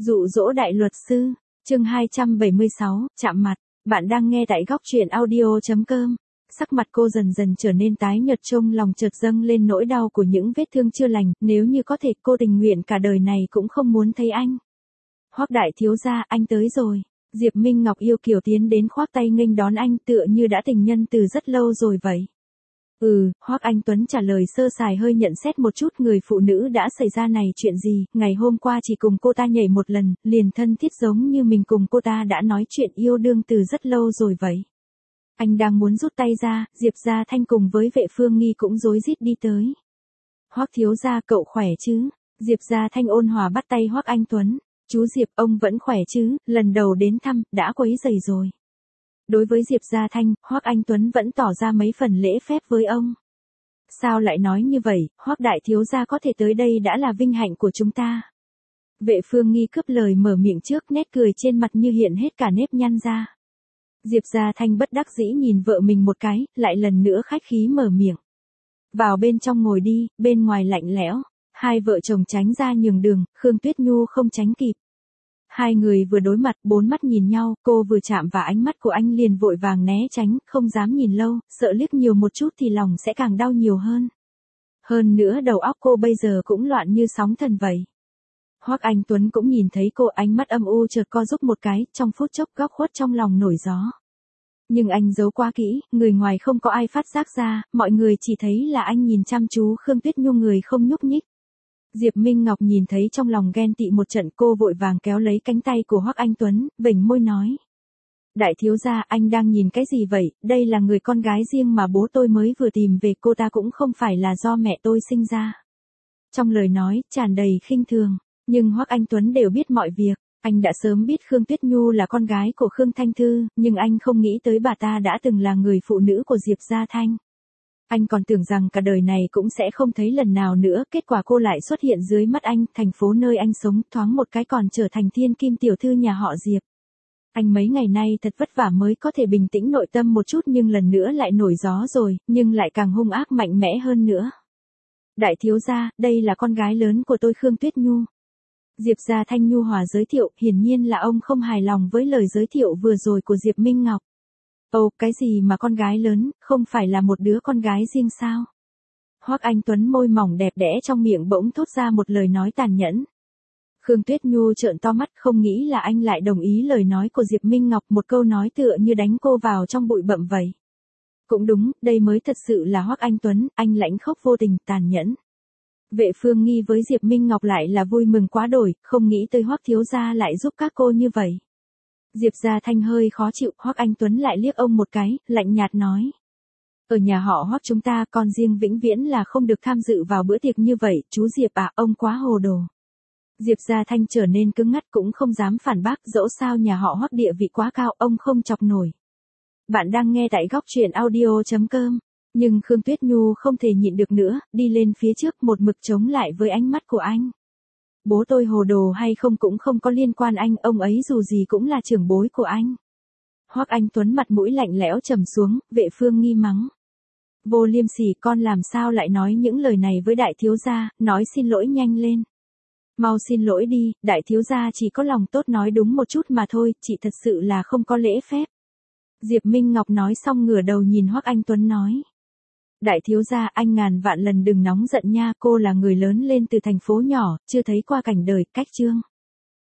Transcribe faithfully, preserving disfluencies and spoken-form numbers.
Dụ dỗ đại luật sư, chương hai trăm bảy mươi sáu, chạm mặt. Bạn đang nghe tại góc truyện audio chấm com. Sắc mặt cô dần dần trở nên tái nhợt, trong lòng chợt dâng lên nỗi đau của những vết thương chưa lành, nếu như có thể cô tình nguyện cả đời này cũng không muốn thấy anh. Hoắc đại thiếu gia, anh tới rồi. Diệp Minh Ngọc yêu kiều tiến đến khoác tay nghênh đón anh, tựa như đã tình nhân từ rất lâu rồi vậy. Ừ, Hoắc Anh Tuấn trả lời sơ sài, hơi nhận xét một chút, người phụ nữ đã xảy ra này chuyện gì, ngày hôm qua chỉ cùng cô ta nhảy một lần, liền thân thiết giống như mình cùng cô ta đã nói chuyện yêu đương từ rất lâu rồi vậy. Anh đang muốn rút tay ra, Diệp Gia Thanh cùng với Vệ Phương Nghi cũng rối rít đi tới. Hoắc thiếu gia, cậu khỏe chứ? Diệp Gia Thanh ôn hòa bắt tay Hoắc Anh Tuấn. Chú Diệp, ông vẫn khỏe chứ, lần đầu đến thăm, đã quấy rầy rồi. Đối với Diệp Gia Thanh, Hoắc Anh Tuấn vẫn tỏ ra mấy phần lễ phép với ông. Sao lại nói như vậy, Hoắc đại thiếu gia có thể tới đây đã là vinh hạnh của chúng ta. Vệ Phương Nghi cướp lời mở miệng trước, nét cười trên mặt như hiện hết cả nếp nhăn ra. Diệp Gia Thanh bất đắc dĩ nhìn vợ mình một cái, lại lần nữa khách khí mở miệng. Vào bên trong ngồi đi, bên ngoài lạnh lẽo. Hai vợ chồng tránh ra nhường đường, Khương Tuyết Nhu không tránh kịp. Hai người vừa đối mặt, bốn mắt nhìn nhau, cô vừa chạm vào ánh mắt của anh liền vội vàng né tránh, không dám nhìn lâu, sợ liếc nhiều một chút thì lòng sẽ càng đau nhiều hơn. Hơn nữa đầu óc cô bây giờ cũng loạn như sóng thần vậy. Hoắc Anh Tuấn cũng nhìn thấy cô, ánh mắt âm u chợt co rúm một cái, trong phút chốc góc khuất trong lòng nổi gió. Nhưng anh giấu quá kỹ, người ngoài không có ai phát giác ra, mọi người chỉ thấy là anh nhìn chăm chú Khương Tuyết Nhu, người không nhúc nhích. Diệp Minh Ngọc nhìn thấy trong lòng ghen tị một trận, cô vội vàng kéo lấy cánh tay của Hoắc Anh Tuấn, vểnh môi nói. Đại thiếu gia, anh đang nhìn cái gì vậy, đây là người con gái riêng mà bố tôi mới vừa tìm về, cô ta cũng không phải là do mẹ tôi sinh ra. Trong lời nói, tràn đầy khinh thường, nhưng Hoắc Anh Tuấn đều biết mọi việc, anh đã sớm biết Khương Tuyết Nhu là con gái của Khương Thanh Thư, nhưng anh không nghĩ tới bà ta đã từng là người phụ nữ của Diệp Gia Thanh. Anh còn tưởng rằng cả đời này cũng sẽ không thấy lần nào nữa, kết quả cô lại xuất hiện dưới mắt anh, thành phố nơi anh sống, thoáng một cái còn trở thành thiên kim tiểu thư nhà họ Diệp. Anh mấy ngày nay thật vất vả mới có thể bình tĩnh nội tâm một chút, nhưng lần nữa lại nổi gió rồi, nhưng lại càng hung ác mạnh mẽ hơn nữa. Đại thiếu gia, đây là con gái lớn của tôi, Khương Tuyết Nhu. Diệp Gia Thanh nhu hòa giới thiệu, hiển nhiên là ông không hài lòng với lời giới thiệu vừa rồi của Diệp Minh Ngọc. Ồ, cái gì mà con gái lớn, không phải là một đứa con gái riêng sao? Hoắc Anh Tuấn môi mỏng đẹp đẽ trong miệng bỗng thốt ra một lời nói tàn nhẫn. Khương Tuyết Nhu trợn to mắt, không nghĩ là anh lại đồng ý lời nói của Diệp Minh Ngọc, một câu nói tựa như đánh cô vào trong bụi bặm vậy. Cũng đúng, đây mới thật sự là Hoắc Anh Tuấn, anh lãnh khốc vô tình, tàn nhẫn. Vệ Phương Nghi với Diệp Minh Ngọc lại là vui mừng quá đổi, không nghĩ tới Hoắc thiếu gia lại giúp các cô như vậy. Diệp Gia Thanh hơi khó chịu, Hoắc Anh Tuấn lại liếc ông một cái, lạnh nhạt nói. Ở nhà họ Hoắc chúng ta, con riêng vĩnh viễn là không được tham dự vào bữa tiệc như vậy, chú Diệp à, ông quá hồ đồ. Diệp Gia Thanh trở nên cứng ngắt, cũng không dám phản bác, dẫu sao nhà họ Hoắc địa vị quá cao, ông không chọc nổi. Bạn đang nghe tại góc truyện audio chấm com, nhưng Khương Tuyết Nhu không thể nhịn được nữa, đi lên phía trước một mực chống lại với ánh mắt của anh. Bố tôi hồ đồ hay không cũng không có liên quan anh, ông ấy dù gì cũng là trưởng bối của anh. Hoắc Anh Tuấn mặt mũi lạnh lẽo trầm xuống, Vệ Phương Nghi mắng. Vô liêm sỉ, con làm sao lại nói những lời này với đại thiếu gia, nói xin lỗi nhanh lên. Mau xin lỗi đi, đại thiếu gia chỉ có lòng tốt nói đúng một chút mà thôi, chị thật sự là không có lễ phép. Diệp Minh Ngọc nói xong ngửa đầu nhìn Hoắc Anh Tuấn nói. Đại thiếu gia, anh ngàn vạn lần đừng nóng giận nha, cô là người lớn lên từ thành phố nhỏ, chưa thấy qua cảnh đời, cách chương.